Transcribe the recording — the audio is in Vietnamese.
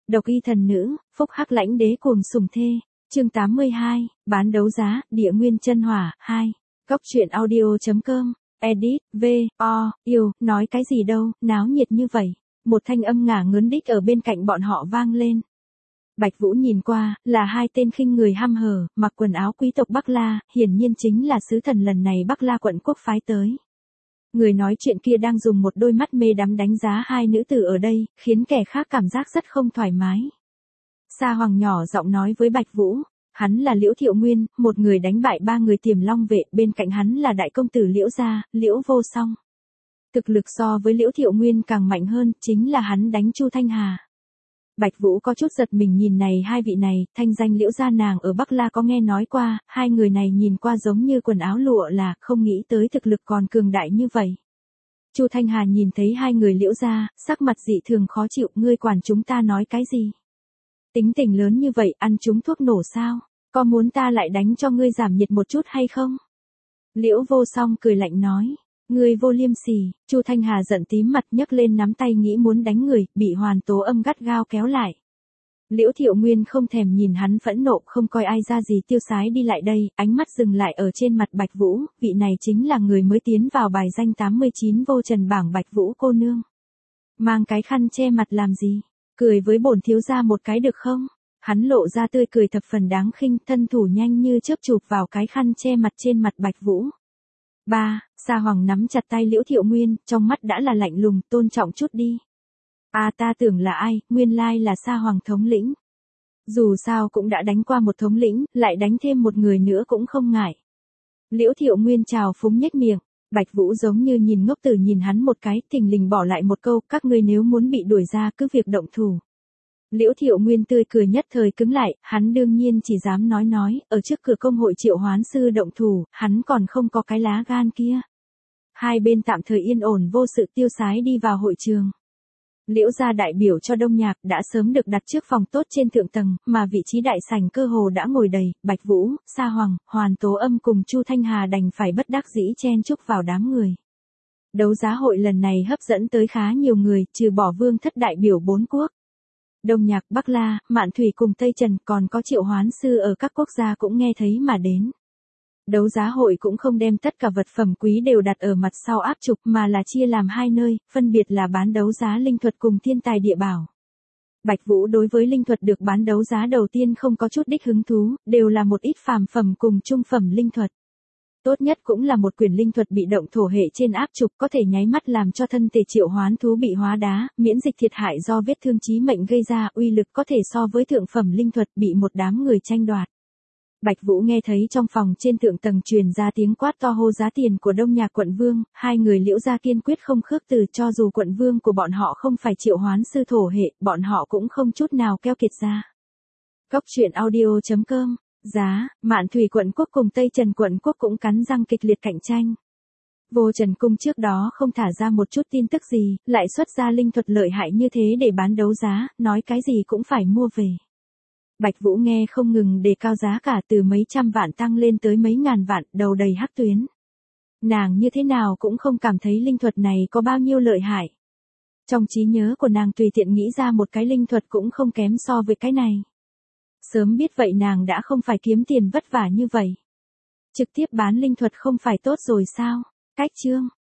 Độc y thần nữ, phúc hắc lãnh đế cuồng sủng thê. Chương 82, bán đấu giá, địa nguyên chân hỏa, 2. Góc truyện audio.com, edit, yêu, nói cái gì đâu, náo nhiệt như vậy. Một thanh âm ngả ngớn đích ở bên cạnh bọn họ vang lên. Bạch Vũ nhìn qua, là hai tên khinh người hăm hở, mặc quần áo quý tộc Bắc La, hiển nhiên chính là sứ thần lần này Bắc La quận quốc phái tới. Người nói chuyện kia đang dùng một đôi mắt mê đắm đánh giá hai nữ tử ở đây, khiến kẻ khác cảm giác rất không thoải mái. Sa Hoàng nhỏ giọng nói với Bạch Vũ, hắn là Liễu Thiệu Nguyên, một người đánh bại 3 người Tiềm Long vệ, bên cạnh hắn là đại công tử Liễu gia, Liễu Vô Song. Thực lực so với Liễu Thiệu Nguyên càng mạnh hơn, chính là hắn đánh Chu Thanh Hà. Bạch Vũ có chút giật mình nhìn này hai vị này, thanh danh Liễu gia nàng ở Bắc La có nghe nói qua, hai người này nhìn qua giống như quần áo lụa là, không nghĩ tới thực lực còn cường đại như vậy. Chu Thanh Hà nhìn thấy hai người Liễu gia, sắc mặt dị thường khó chịu, ngươi quản chúng ta nói cái gì? Tính tình lớn như vậy, ăn chúng thuốc nổ sao? Có muốn ta lại đánh cho ngươi giảm nhiệt một chút hay không? Liễu Vô Song cười lạnh nói. Ngươi vô liêm sỉ. Chu Thanh Hà giận tím mặt nhấc lên nắm tay nghĩ muốn đánh người, bị Hoàn Tố Âm gắt gao kéo lại. Liễu Thiệu Nguyên không thèm nhìn hắn phẫn nộ, không coi ai ra gì, tiêu sái đi lại đây, ánh mắt dừng lại ở trên mặt Bạch Vũ, vị này chính là người mới tiến vào bài danh 89 vô trần bảng Bạch Vũ cô nương. Mang cái khăn che mặt làm gì? Cười với bổn thiếu gia một cái được không? Hắn lộ ra tươi cười thập phần đáng khinh, thân thủ nhanh như chớp chụp vào cái khăn che mặt trên mặt Bạch Vũ. Sa Hoàng nắm chặt tay Liễu Thiệu Nguyên, trong mắt đã là lạnh lùng, tôn trọng chút đi. Ta tưởng là ai, nguyên lai là Sa Hoàng thống lĩnh. Dù sao cũng đã đánh qua một thống lĩnh, lại đánh thêm một người nữa cũng không ngại. Liễu Thiệu Nguyên chào phúng nhếch miệng, Bạch Vũ giống như nhìn ngốc tử nhìn hắn một cái, thình lình bỏ lại một câu, các ngươi nếu muốn bị đuổi ra cứ việc động thủ. Liễu Thiệu Nguyên tươi cười nhất thời cứng lại, hắn đương nhiên chỉ dám nói, ở trước cửa công hội triệu hoán sư động thủ, hắn còn không có cái lá gan kia. Hai bên tạm thời yên ổn vô sự tiêu sái đi vào hội trường. Liễu gia đại biểu cho Đông Nhạc đã sớm được đặt trước phòng tốt trên thượng tầng, mà vị trí đại sảnh cơ hồ đã ngồi đầy, Bạch Vũ, Sa Hoàng, Hoàn Tố Âm cùng Chu Thanh Hà đành phải bất đắc dĩ chen chúc vào đám người. Đấu giá hội lần này hấp dẫn tới khá nhiều người, trừ bỏ vương thất đại biểu 4 quốc. Đông Nhạc, Bắc La, Mạn Thủy cùng Tây Trần, còn có triệu hoán sư ở các quốc gia cũng nghe thấy mà đến. Đấu giá hội cũng không đem tất cả vật phẩm quý đều đặt ở mặt sau áp trục mà là chia làm hai nơi, phân biệt là bán đấu giá linh thuật cùng thiên tài địa bảo. Bạch Vũ đối với linh thuật được bán đấu giá đầu tiên không có chút đích hứng thú, đều là một ít phàm phẩm cùng trung phẩm linh thuật. Tốt nhất cũng là một quyển linh thuật bị động thổ hệ trên áp trục có thể nháy mắt làm cho thân thể triệu hoán thú bị hóa đá, miễn dịch thiệt hại do vết thương chí mệnh gây ra, uy lực có thể so với thượng phẩm linh thuật bị một đám người tranh đoạt. Bạch Vũ nghe thấy trong phòng trên thượng tầng truyền ra tiếng quát to hô giá tiền của Đông Nhạc quận vương, hai người Liễu gia kiên quyết không khước từ, cho dù quận vương của bọn họ không phải triệu hoán sư thổ hệ, bọn họ cũng không chút nào keo kiệt ra. Góc truyện audio.com, giá, Mạn Thủy quận quốc cùng Tây Trần quận quốc cũng cắn răng kịch liệt cạnh tranh. Vô Trần cung trước đó không thả ra một chút tin tức gì, lại xuất ra linh thuật lợi hại như thế để bán đấu giá, nói cái gì cũng phải mua về. Bạch Vũ nghe không ngừng đề cao giá cả từ mấy trăm vạn tăng lên tới mấy ngàn vạn, đầu đầy hắc tuyến. Nàng như thế nào cũng không cảm thấy linh thuật này có bao nhiêu lợi hại. Trong trí nhớ của nàng tùy tiện nghĩ ra một cái linh thuật cũng không kém so với cái này. Sớm biết vậy nàng đã không phải kiếm tiền vất vả như vậy. Trực tiếp bán linh thuật không phải tốt rồi sao? Cách chương.